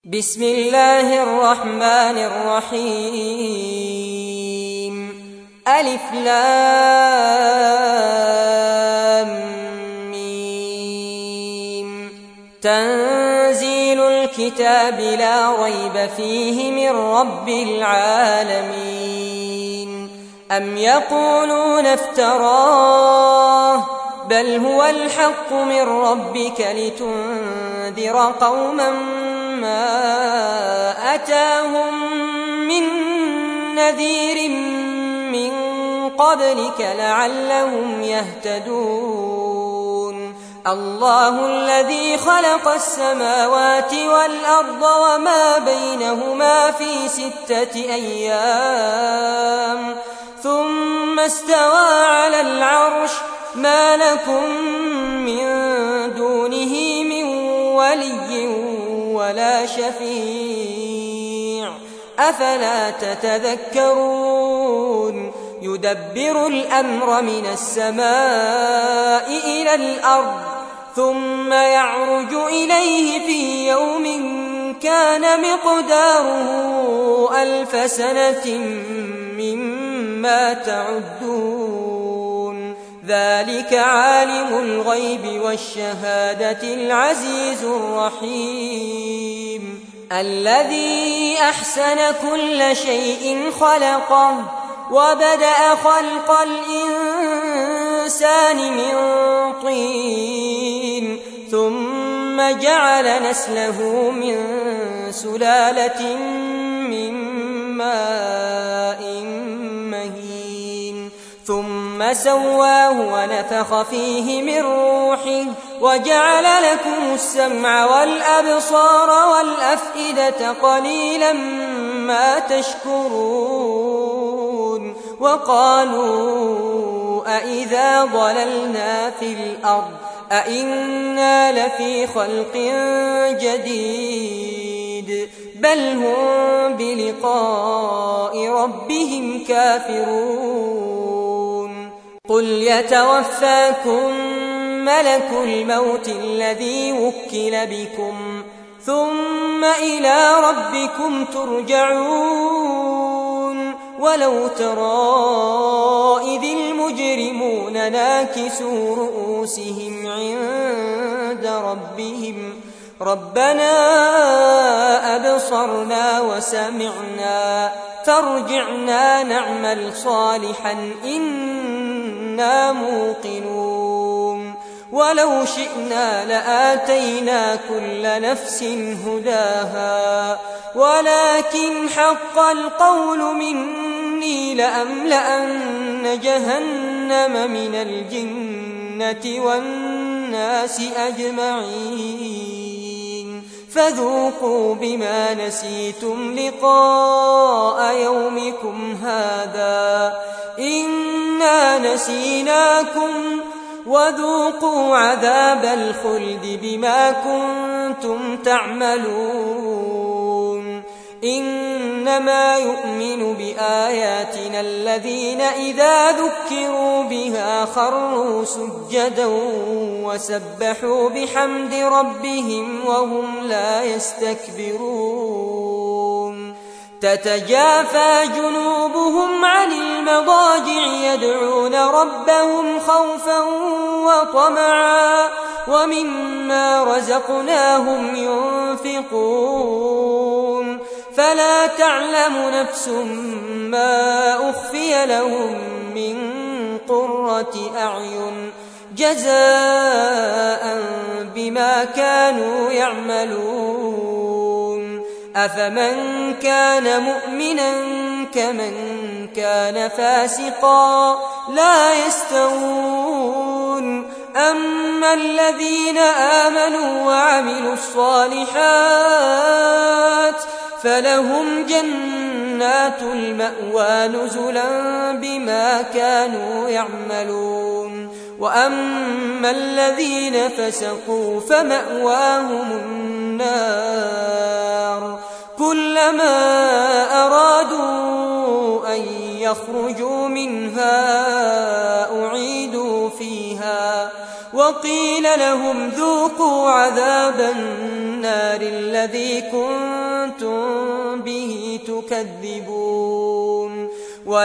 بسم الله الرحمن الرحيم ألف لام ميم تنزيل الكتاب لا ريب فيه من رب العالمين أم يقولون افتراه بل هو الحق من ربك لتنذر قوما ما أتاهم من نذير من قبلك لعلهم يهتدون الله الذي خلق السماوات والأرض وما بينهما في 6 أيام ثم استوى على العرش ما لكم من دونه من ولي ولا شفيع أفلا تتذكرون يدبر الأمر من السماء إلى الأرض ثم يعرج إليه في يوم كان مقداره 1000 سنة مما تعدون ذلك عالم الغيب والشهادة العزيز الرحيم الذي أحسن كل شيء خلقه وبدأ خلق الإنسان من طين ثم جعل نسله من سلالة من ماء مهين ثم سواه ونفخ فيه من روحه وجعل لكم السمع والأبصار والأفئدة قليلا ما تشكرون وقالوا أإذا ضللنا في الأرض أإنا لفي خلق جديد بل هم بلقاء ربهم كافرون قل يتوفاكم ملك الموت الذي وكل بكم ثم إلى ربكم ترجعون ولو ترى إذ المجرمون ناكسوا رؤوسهم عند ربهم ربنا أبصرنا وسمعنا فارجعنا نعمل صالحا إنا موقنون ولو شئنا لآتينا كل نفس هداها ولكن حق القول مني لأملأن جهنم من الجنة والناس أجمعين فذوقوا بما نسيتم لقاء يومكم هذا إنا نسيناكم وذوقوا عذاب الخلد بما كنتم تعملون إنما يؤمن بآياتنا الذين إذا ذكروا بها خروا سجدا وسبحوا بحمد ربهم وهم لا يستكبرون تتجافى جنوبهم عن المضاجع يدعون ربهم خوفا وطمعا ومما رزقناهم ينفقون فلا تعلم نفس ما أخفي لهم من قرة أعين جزاء بما كانوا يعملون أفمن كان مؤمنا كمن كان فاسقا لا يستوون أما الذين آمنوا وعملوا الصالحات فلهم جنات المأوى نزلا بما كانوا يعملون وأما الذين فسقوا فمأواهم النار كلما أرادوا أن يخرجوا منها أعيدوا فيها وقيل لهم ذوقوا عذاب النار النار الذي كنتم به تكذبون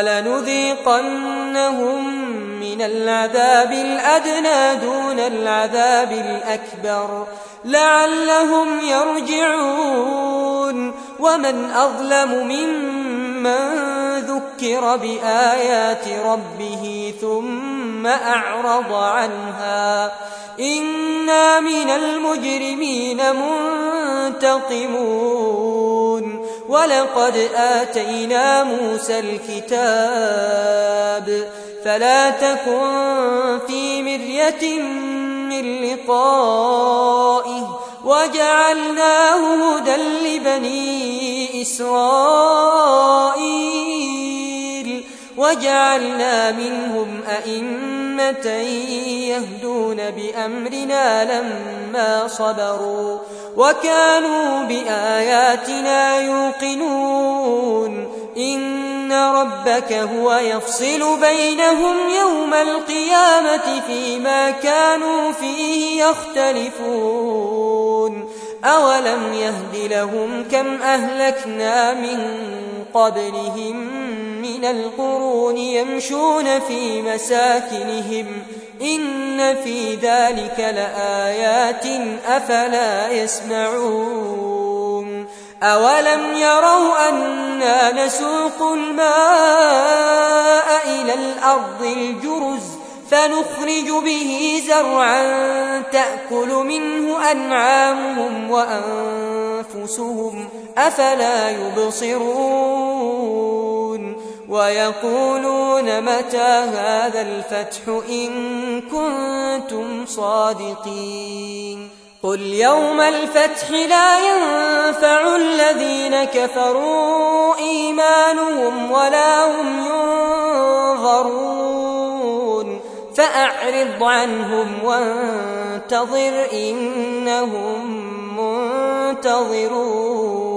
ولنذيقنهم من العذاب الأدنى دون العذاب الأكبر لعلهم يرجعون ومن أظلم ممن ذكر بآيات ربه ثم أعرض عنها إنا من المجرمين منتقمون ولقد آتينا موسى الكتاب فلا تكن في مرية من لقائه وجعلناه هدى لبني إسرائيل وجعلنا منهم أئمة يهدون بأمرنا لما صبروا وكانوا بآياتنا يوقنون إن ربك هو يفصل بينهم يوم القيامة فيما كانوا فيه يختلفون أولم يهد لهم كم أهلكنا من قبلهم من القرون يمشون في مساكنهم إن في ذلك لآيات أفلا يسمعون أولم يروا أنا نسوق الماء إلى الأرض الجرز فنخرج به زرعا تأكل منه أنعامهم وأنفسهم أفلا يبصرون ويقولون متى هذا الفتح إن كنتم صادقين قل يوم الفتح لا ينفع الذين كفروا إيمانهم ولا هم ينظرون فأعرض عنهم وانتظر إنهم منتظرون